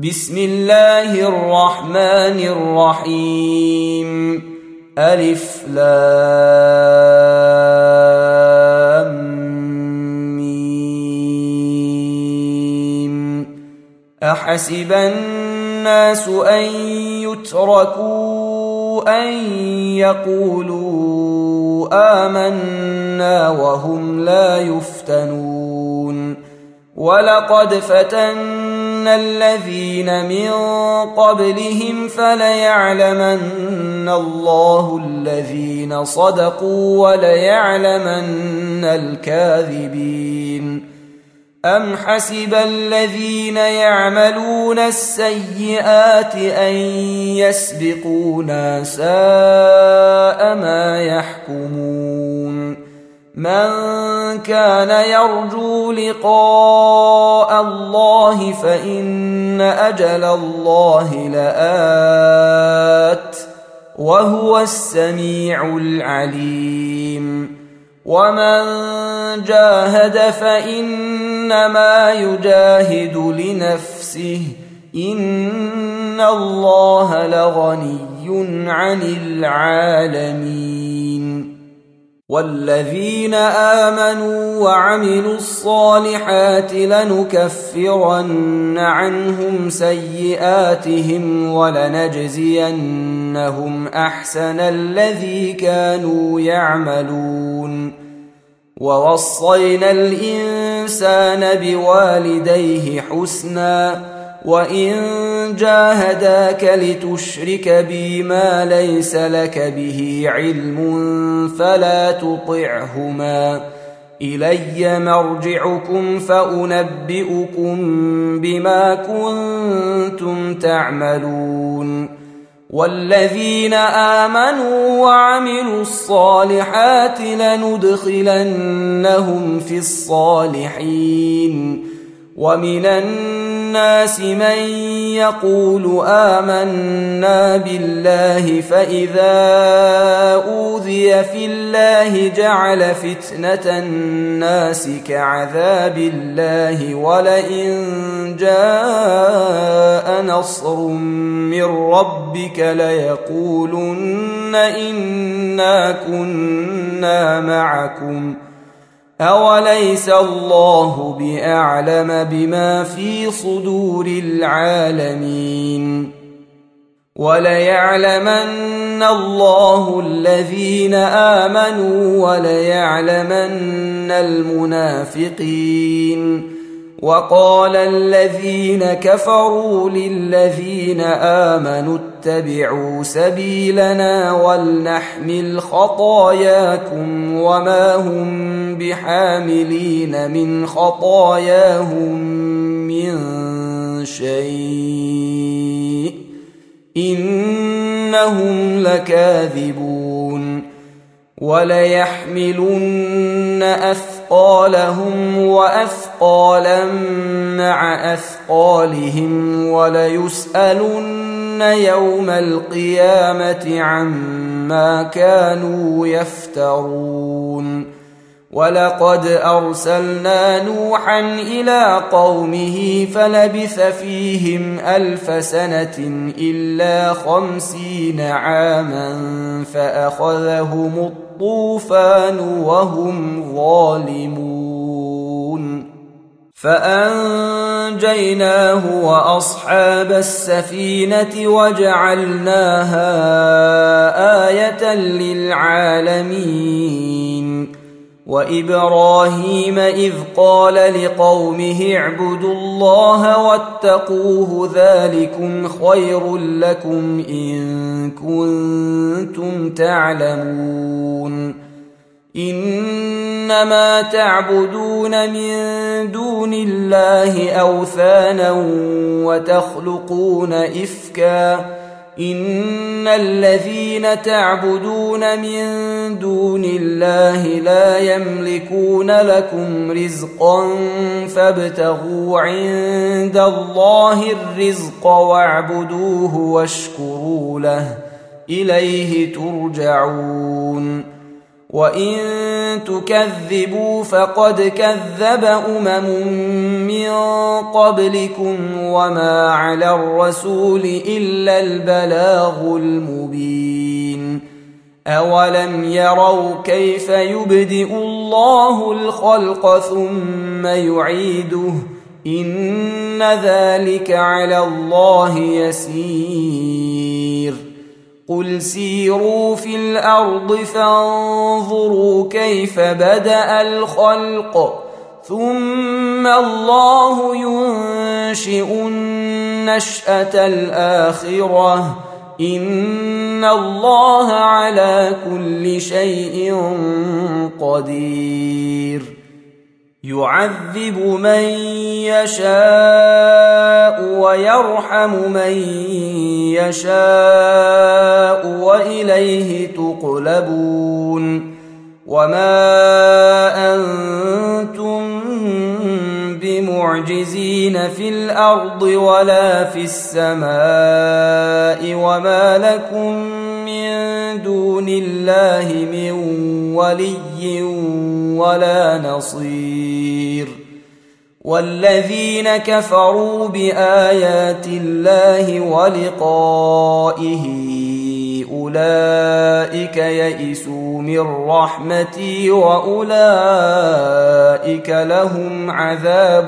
بسم الله الرحمن الرحيم. ألف لام ميم. أحسب الناس أن يتركوا أن يقولوا آمنا وهم لا يفتنون. ولقد فتنا الذين من قبلهم فليعلمن الله الذين صدقوا وليعلمن الكاذبين. أم حسب الذين يعملون السيئات أن يسبقونا ساء ما يحكمون. من كان يرجو لقاء الله فإن أجل الله لآت وهو السميع العليم. ومن جاهد فإنما يجاهد لنفسه إن الله لغني عن العالمين. والذين آمنوا وعملوا الصالحات لنكفرن عنهم سيئاتهم ولنجزينهم أحسن الذي كانوا يعملون. ووصينا الإنسان بوالديه حسنا وإن جاهداك لتشرك بي ما ليس لك به علم فلا تطعهما. إلي مرجعكم فأنبئكم بما كنتم تعملون. والذين آمنوا وعملوا الصالحات لندخلنهم في الصالحين. ومن الناس من يقول آمنا بالله فإذا أوذي في الله جعل فتنة الناس كعذاب الله ولئن جاء نصر من ربك ليقولن إنا كنا معكم أوليس الله بأعلم بما في صدور العالمين. وليعلمن الله الذين آمنوا وليعلمن المنافقين. وقال الذين كفروا للذين آمنوا اتبعوا سبيلنا ولنحمل خطاياكم وما هم بحاملين من خطاياهم من شيء إنهم لكاذبون. وليحملن أثقالهم وأثقالا مع أثقالهم وليسألن يوم القيامة عما كانوا يفترون. ولقد أرسلنا نوحا إلى قومه فلبث فيهم 1000 سنة إلا 50 عاما فأخذهم الطوفان وهم ظالمون. فأنجيناه وأصحاب السفينة وجعلناها آية للعالمين. وإبراهيم إذ قال لقومه اعبدوا الله واتقوه ذلكم خير لكم إن كنتم تعلمون. إنما تعبدون من دون الله أوثانا وتخلقون إفكا إن الذين تعبدون من دون الله لا يملكون لكم رزقا فابتغوا عند الله الرزق واعبدوه واشكروا له إليه ترجعون. وإن تكذبوا فقد كذب من قبلكم وما على الرسول إلا البلاغ المبين أولم يروا كيف يبدئ الله الخلق ثم يعيده إن ذلك على الله يسير قل سيروا في الأرض فانظروا كيف بدأ الخلق ثم الله ينشئ النشأة الآخرة إن الله على كل شيء قدير يعذب من يشاء ويرحم من يشاء وإليه تقلبون وما أنتم بمعجزين في الأرض ولا في السماء وما لكم من دون الله من ولي ولا نصير والذين كفروا بآيات الله ولقائه أولئك يئسوا من رحمتي وأولئك لهم عذاب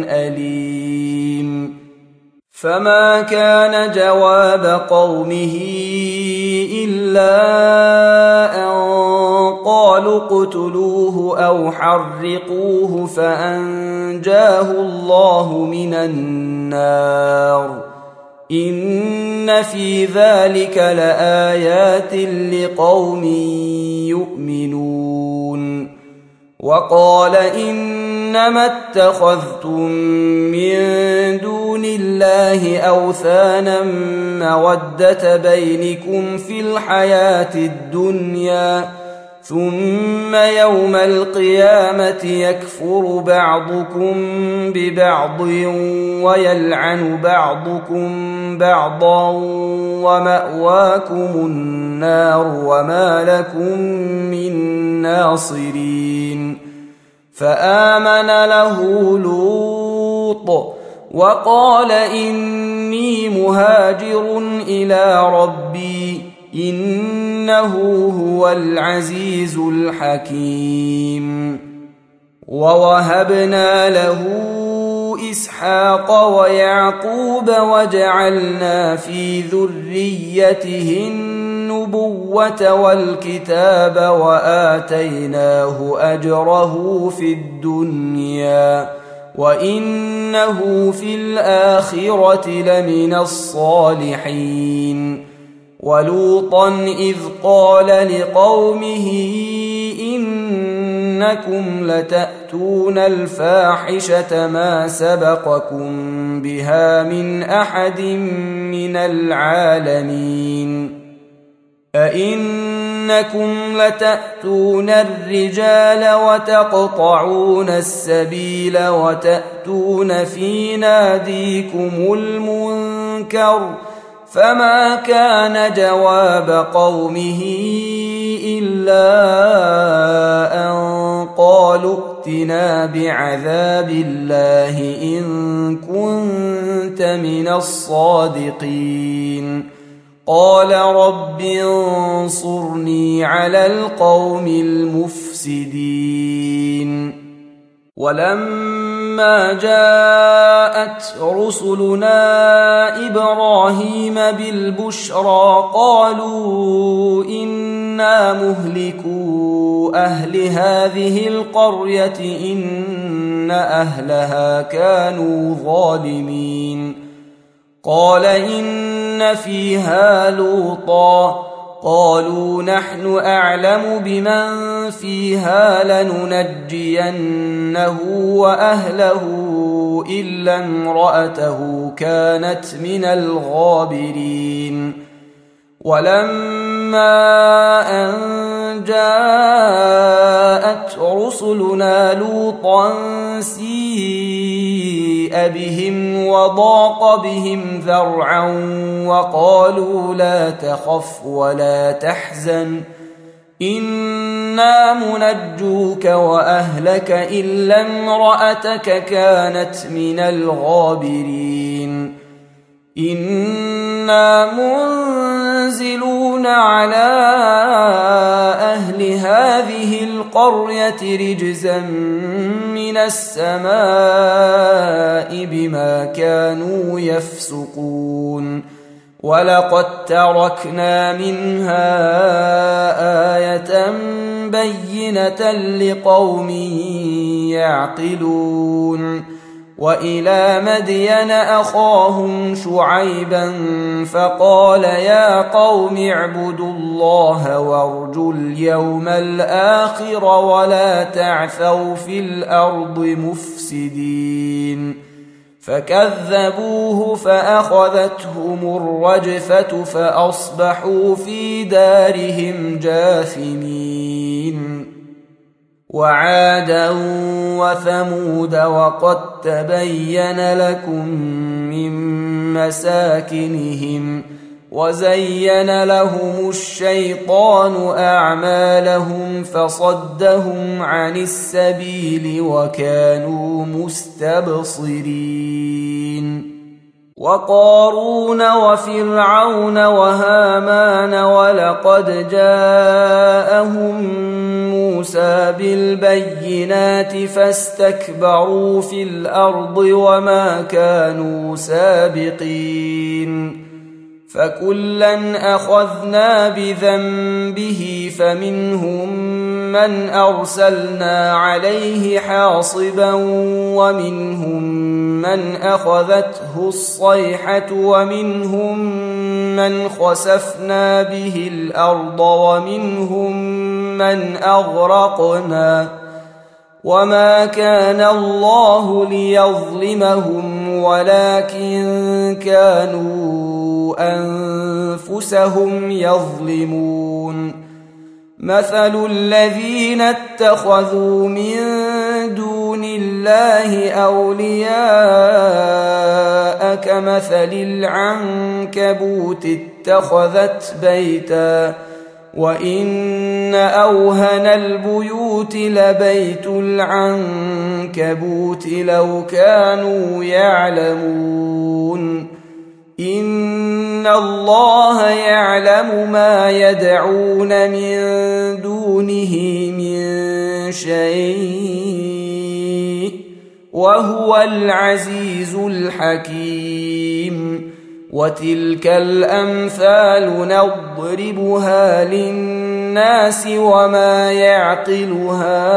أليم فما كان جواب قومه إلا أن قالوا اقتلوه أو حرقوه فأنجاه الله من النار إن في ذلك لآيات لقوم يؤمنون وقال إنما اتخذتم من دون الله أوثانا مودة بينكم في الحياة الدنيا ثم يوم القيامة يكفر بعضكم ببعض ويلعن بعضكم بعضا ومأواكم النار وما لكم من ناصرين فآمن له لوط وقال إني مهاجر إلى ربي إنه هو العزيز الحكيم ووهبنا له إسحاق ويعقوب وجعلنا في ذريته النبوة والكتاب وآتيناه أجره في الدنيا وإنه في الآخرة لمن الصالحين ولوطا إذ قال لقومه إنكم لتأتون الفاحشة ما سبقكم بها من أحد من العالمين أئنكم لتأتون الرجال وتقطعون السبيل وتأتون في ناديكم المنكر فما كان جواب قومه إلا أن قالوا ائتنا بعذاب الله إن كنت من الصادقين قال رب انصرني على القوم المفسدين ولما جاءت رسلنا إبراهيم بالبشرى قالوا إنا مهلكو أهل هذه القرية إن أهلها كانوا ظالمين قال إن فيها لوطا قالوا نحن أعلم بمن فيها لننجينه وأهله إلا امرأته كانت من الغابرين ولما أن جاءت رسلنا لوطا سيء بهم وضاق بهم ذرعا وقالوا لا تخف ولا تحزن إنا منجوك وأهلك إلا امرأتك كانت من الغابرين إنا منزلون على أهل هذه القرية رجزا من السماء بما كانوا يفسقون ولقد تركنا منها آية بينة لقوم يعقلون وإلى مدين أخاهم شعيبا فقال يا قوم اعبدوا الله وارجوا اليوم الآخر ولا تعثوا في الأرض مفسدين فكذبوه فأخذتهم الرجفة فأصبحوا في دارهم جاثمين وعادا وثمود وقد تبين لكم من مساكنهم وزين لهم الشيطان أعمالهم فصدهم عن السبيل وكانوا مستبصرين وقارون وفرعون وهامان ولقد جاءهم موسى بالبينات فاستكبروا في الأرض وما كانوا سابقين فكلا أخذنا بذنبه فمنهم من أرسلنا عليه حاصبا ومنهم من أخذته الصيحة ومنهم من خسفنا به الأرض ومنهم من أغرقنا وما كان الله ليظلمهم ولكن كانوا أنفسهم يظلمون مثل الذين اتخذوا من دون الله أولياء كمثل العنكبوت اتخذت بيتا وإن أوهن البيوت لبيت العنكبوت لو كانوا يعلمون إن الله يعلم ما يدعون من دونه من شيء وهو العزيز الحكيم وتلك الأمثال نضربها للناس وما يعقلها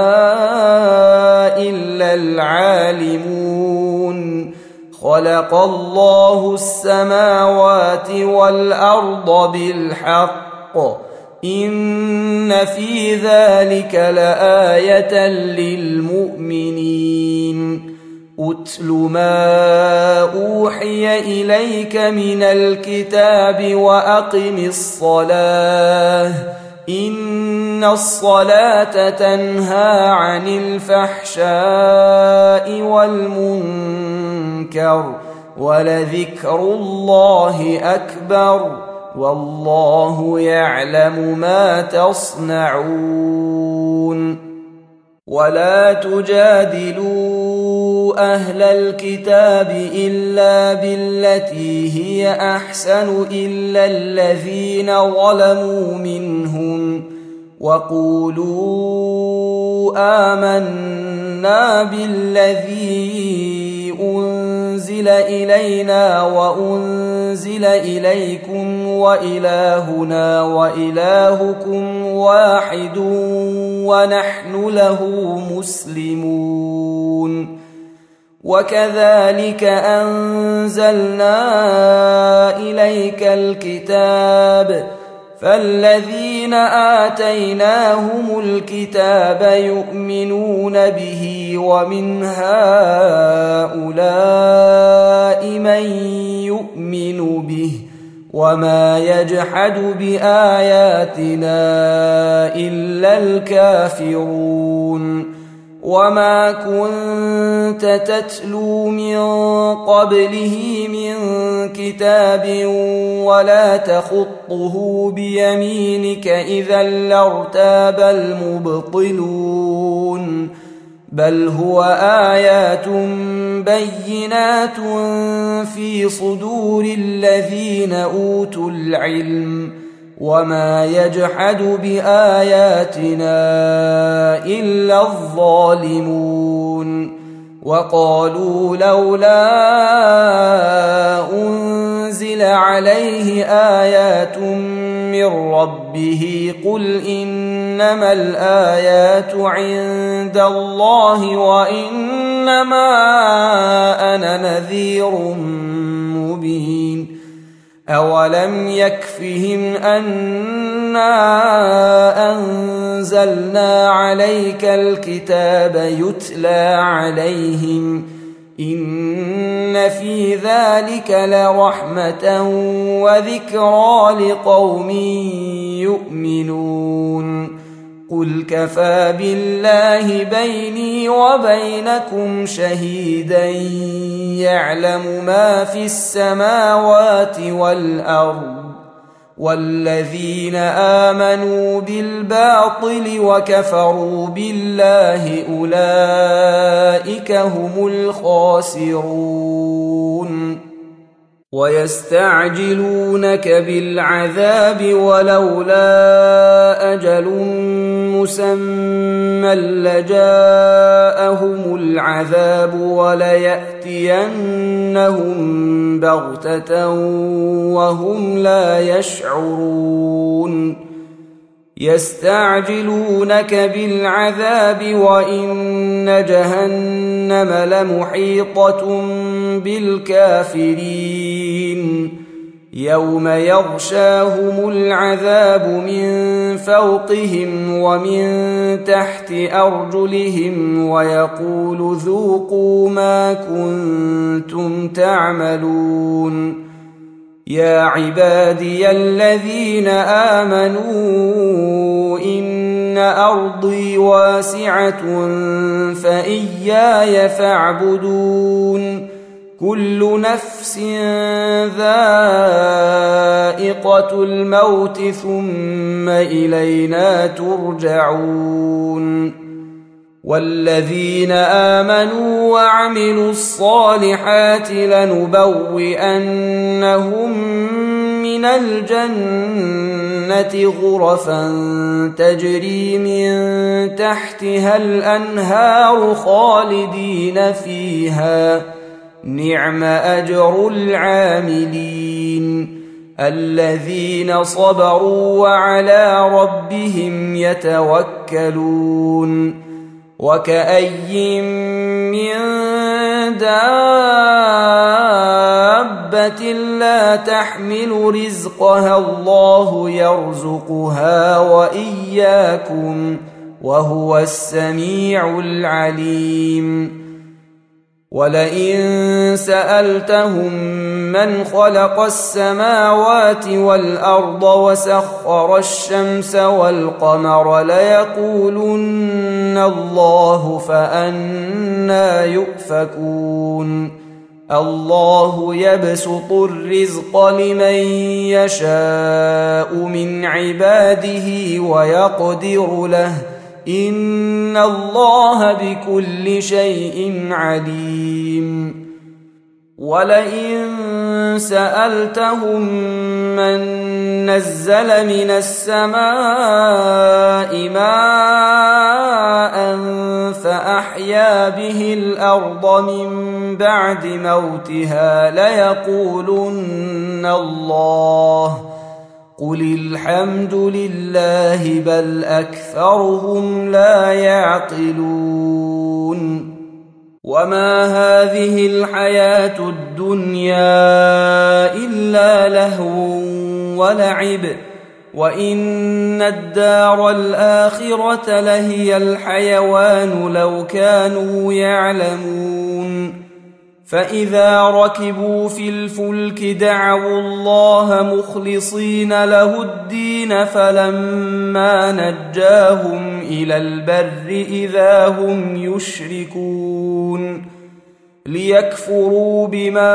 إلا العالمون خلق الله السماوات والأرض بالحق إن في ذلك لآية للمؤمنين أتل ما أوحي إليك من الكتاب وأقم الصلاة إن الصلاة تنهى عن الفحشاء والمنكر ولذكر الله أكبر والله يعلم ما تصنعون ولا تجادلوا أهل الكتاب إلا بالتي هي أحسن إلا الذين ظلموا منهم وقولوا آمنا بالذي أنزل إلينا وأنزل إليكم وإلهنا وإلهكم واحد ونحن له مسلمون وكذلك أنزلنا إليك الكتاب فالذين آتيناهم الكتاب يؤمنون به ومن هؤلاء من يؤمن به وما يجحد بآياتنا إلا الكافرون وما كنت تتلو من قبله من كتاب ولا تخطه بيمينك إذا لارتاب المبطلون بل هو آيات بينات في صدور الذين أوتوا العلم وما يجحد بآياتنا إلا الظالمون وقالوا لولا أنزل عليه آيات من ربه قل إنما الآيات عند الله وإنما أنا نذير مبين أولم يكفهم أنا أنزلنا عليك الكتاب يتلى عليهم إن في ذلك لرحمة وذكرى لقوم يؤمنون قل كفى بالله بيني وبينكم شهيدا يعلم ما في السماوات والأرض والذين آمنوا بالباطل وكفروا بالله أولئك هم الخاسرون ويستعجلونك بالعذاب ولولا أجل مسمى لجاءهم العذاب وليأتينهم بغتة وهم لا يشعرون يستعجلونك بالعذاب وإن جهنم لمحيطة بالكافرين يوم يغشاهم العذاب من فوقهم ومن تحت أرجلهم ويقول ذوقوا ما كنتم تعملون يا عبادي الذين آمنوا إن أرضي واسعة فإياي فاعبدون كل نفس ذائقة الموت ثم إلينا ترجعون والذين آمنوا وعملوا الصالحات لنبوئنهم من الجنة غرفا تجري من تحتها الأنهار خالدين فيها نعم أجر العاملين الذين صبروا وعلى ربهم يتوكلون وكأي من دابة لا تحمل رزقها الله يرزقها وإياكم وهو السميع العليم ولئن سألتهم من خلق السماوات والأرض وسخر الشمس والقمر ليقولن الله فأنى يؤفكون الله يبسط الرزق لمن يشاء من عباده ويقدر له إن الله بكل شيء عليم ولئن سألتهم من نزل من السماء ماء فأحيا به الأرض من بعد موتها ليقولن الله قل الحمد لله بل أكثرهم لا يعقلون وما هذه الحياة الدنيا إلا لهو ولعب وإن الدار الآخرة لهي الحيوان لو كانوا يعلمون فإذا ركبوا في الفلك دعوا الله مخلصين له الدين فلما نجاهم إلى البر إذا هم يشركون ليكفروا بما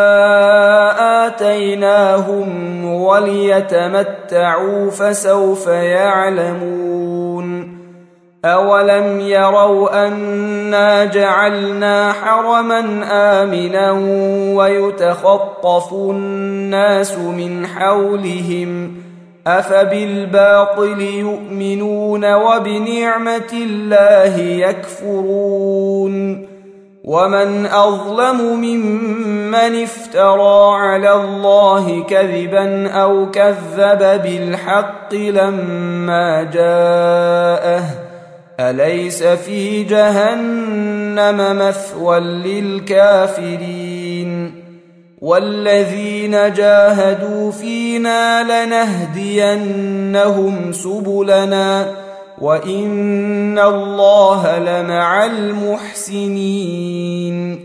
آتيناهم وليتمتعوا فسوف يعلمون أولم يروا أنا جعلنا حرما آمنا ويتخطف الناس من حولهم أفبالباطل يؤمنون وبنعمة الله يكفرون ومن أظلم ممن افترى على الله كذبا أو كذب بالحق لما جاءه أليس في جهنم مثوى للكافرين والذين جاهدوا فينا لنهدينهم سبلنا وإن الله لمع المحسنين